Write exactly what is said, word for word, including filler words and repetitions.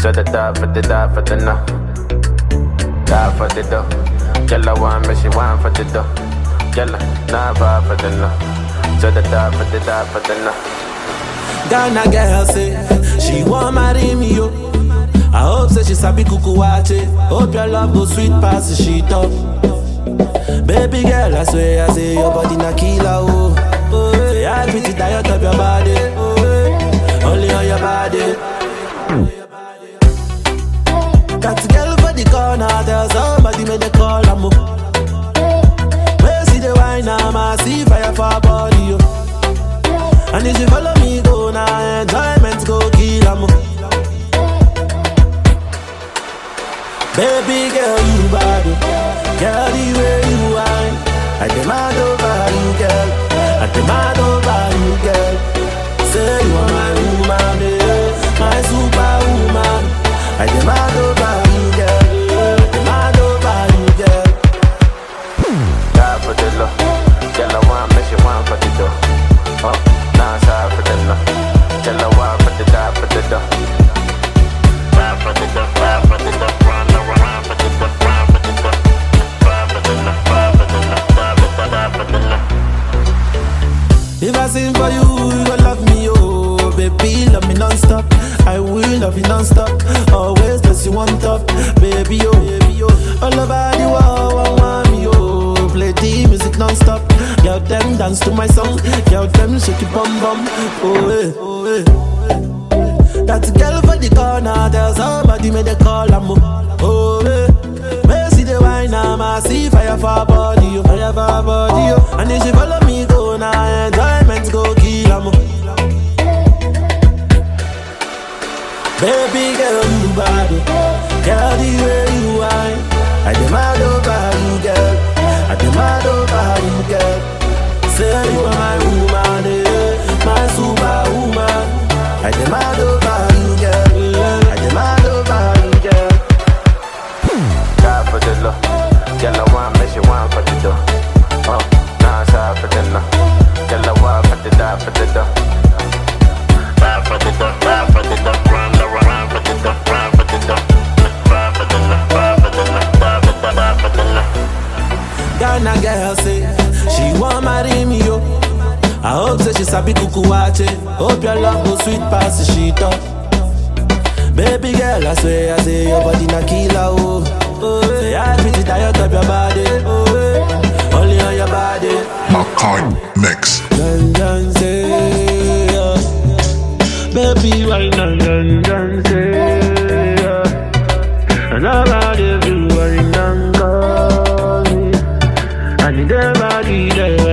So the die for the die for the no. Die for the dough. Girl, I want me, she want for the dough. Girl, nah vibe for the no. So the die for the die for the no. Ghana girl say she want marry me yo. I hope say she sabi kuku wache. Hope your love go sweet past the sheet up. Baby girl, I swear I say your body na killer oh. Oh, say I pretty tired of your body. Oh, only on your body. Got a girl for the corner, there's somebody made the call I'm up. Where see the wine, I'ma see fire for her body yo. And if you follow me go now, enjoyment go kill I'm up. Baby girl, you bad, girl, the way you whine, I demand over you, girl. I demand over you, girl. Say you are my woman, yeah, my superwoman. I demand over you, girl. I demand over you, girl. Die for the love, girl, I want me, she want for the dough. Oh, nah, sorry for the no. Girl, I want for the die for the dough. Die for the dough, die for the dough. If I sing for you, you gon' love me, oh baby, love me non-stop. I will love you non-stop. Always place you on top, baby, oh baby, oh. All over the world, want me, oh. Play the music non-stop. Girl, them dance to my song. Girl, them shake your bum bum. Oh eh, oh eh. That's a girl for the corner. There's somebody made a call, I'm up. Oh eh. Where see the wine, I'ma see fire for her body, oh. Fire for her body, oh. And if she follow me go now, enjoyment go kill 'em. Baby girl, you bad, girl, the way you whine, I demand over you, girl. I demand over you, girl. Say you are my woman, yeah, my superwoman. I demand over you, girl. I demand over you, girl. Die for the love, girl, I want me, she want for the dough. Oh, nah, sorry for the no. Girl, I want for the die for the dough. Die for the dough, die for the dough. Run the run for the dough, run for the dough. Die for the no, die for the no, die for the die for the no. Ghana girl say she want marry me yo. I hope say she sabi kuku wache. Hope your love go sweet past the sheet up. Baby girl, I swear I say your body na killer oh. Oh, say I pretty tired of your body. Oh, eh, only on your body. Makai Mix. Dun dun say, yeah. Baby, why dun dun dun say, yeah. And I'm out of you, I done call me. I need everybody there.